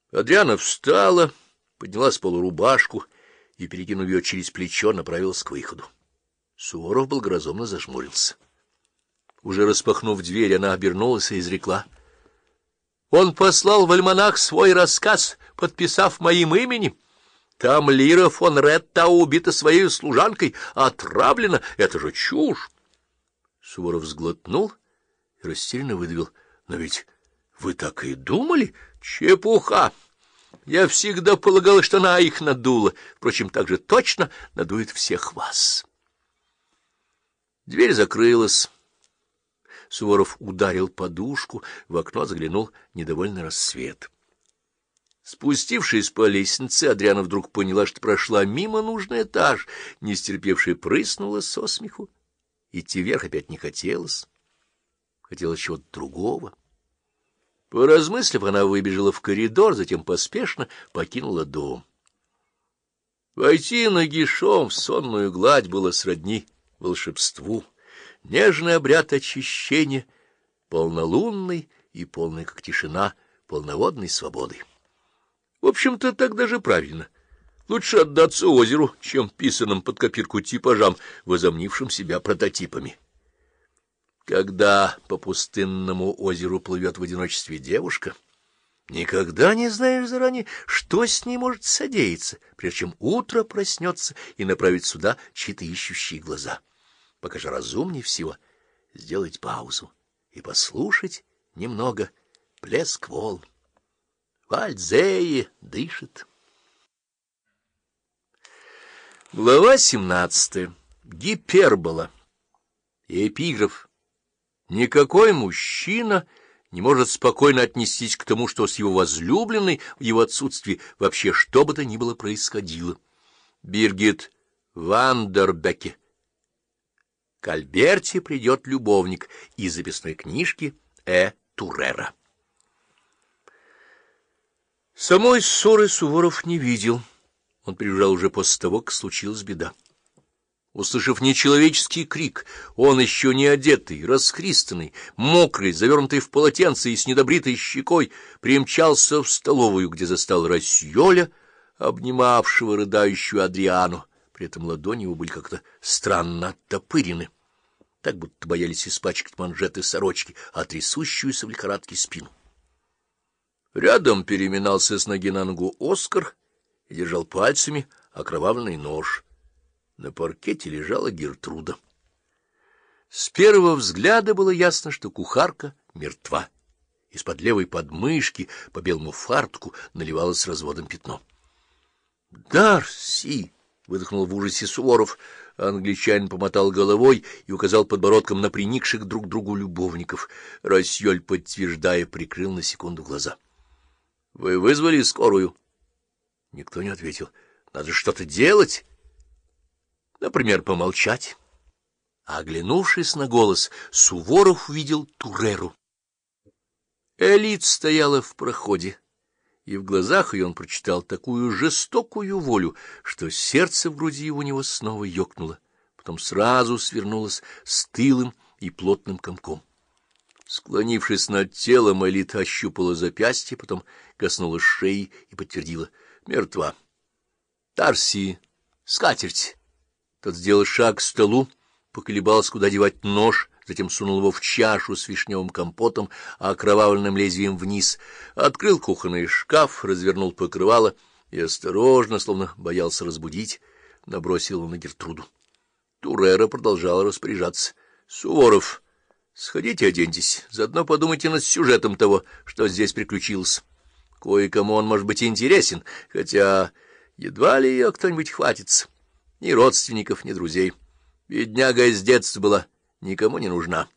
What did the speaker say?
Адриана встала, подняла с пола рубашку и, перекинув ее через плечо, направилась к выходу. Суворов благоразумно зажмурился. Уже распахнув дверь, она обернулась и изрекла: «Он послал в альманах свой рассказ, подписав моим именем. Там Лира фон Реттау убита своей служанкой, отравлена. Это же чушь!» Суворов сглотнул и растерянно выдавил: «Но ведь вы так и думали?» «Чепуха! Я всегда полагала, что она их надула. Впрочем, так же точно надует всех вас». Дверь закрылась. Суворов ударил подушку, в окно заглянул недовольный рассвет. Спустившись по лестнице, Адриана вдруг поняла, что прошла мимо нужный этаж, не стерпевшая прыснула со смеху. Идти вверх опять не хотелось. Хотелось чего-то другого. Поразмыслив, она выбежала в коридор, затем поспешно покинула дом. Войти нагишом в сонную гладь было сродни волшебству. Нежный обряд очищения, полнолунный и полный, как тишина, полноводной свободы. В общем-то, так даже правильно. Лучше отдаться озеру, чем писаным под копирку типажам, возомнившим себя прототипами. Когда по пустынному озеру плывет в одиночестве девушка, никогда не знаешь заранее, что с ней может содеяться, прежде чем утро проснется и направит сюда чьи-то ищущие глаза. Пока же разумнее всего сделать паузу и послушать немного плеск волн. Вальдзее дышит. Глава 17. Гипербола. Эпиграф. Никакой мужчина не может спокойно отнестись к тому, что с его возлюбленной в его отсутствии вообще что бы то ни было происходило. Биргит Вандербеке. К Альберте придет любовник из записной книжки Турера. Самой ссоры Суворов не видел. Он приезжал уже после того, как случилась беда. Услышав нечеловеческий крик, он, еще не одетый, расхристанный, мокрый, завернутый в полотенце и с недобритой щекой, примчался в столовую, где застал Рассьоля, обнимавшего рыдающую Адриану. При этом ладони его были как-то странно оттопырены, так будто боялись испачкать манжеты сорочки, а трясущуюся в лихорадке спину. Рядом переминался с ноги на ногу Оскар и держал пальцами окровавленный нож. На паркете лежала Гертруда. С первого взгляда было ясно, что кухарка мертва. Из-под левой подмышки по белому фартуку наливалось разводом пятно. «Дарси!» — выдохнул в ужасе Суворов. Англичанин помотал головой и указал подбородком на приникших друг к другу любовников. Рассьоль, подтверждая, прикрыл на секунду глаза. — Вы вызвали скорую? Никто не ответил. — Надо что-то делать. Например, помолчать. А оглянувшись на голос, Суворов увидел Туреру. Элит стояла в проходе, и в глазах ее он прочитал такую жестокую волю, что сердце в груди у него снова ёкнуло, потом сразу свернулось стылым и плотным комком. Склонившись над телом, Элит ощупала запястье, потом коснулась шеи и подтвердила: мертва. — Дарси, скатерть! Тот сделал шаг к столу, поколебался, куда девать нож, затем сунул его в чашу с вишневым компотом, а окровавленным лезвием вниз, открыл кухонный шкаф, развернул покрывало и осторожно, словно боялся разбудить, набросил на Гертруду. Турера продолжала распоряжаться. — Суворов, сходите оденьтесь, заодно подумайте над сюжетом того, что здесь приключилось. Кое-кому он может быть интересен, хотя едва ли ее кто-нибудь хватится. Ни родственников, ни друзей. Бедняга с детства была никому не нужна.